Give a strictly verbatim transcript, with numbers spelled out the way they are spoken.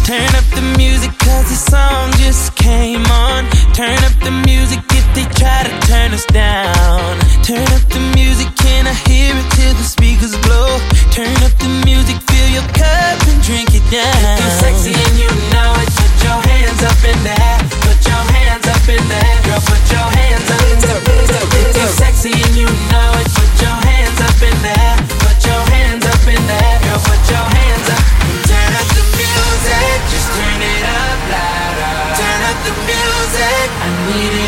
Turn up the music cause the song just came on. Turn up the music if they try to turn us down. Turn up the music, can I hear it till the speakers blow? Turn up the music, fill your cup and drink it down. If you're sexy and you know it, put your hands up in there. Put your hands up in there. Girl, put your hands up in there. If you're sexy and you know it, put your hands up in there. Put your hands up in there. Girl, put your hands up. Turn up the music, just turn it up louder. Turn up the music, I need it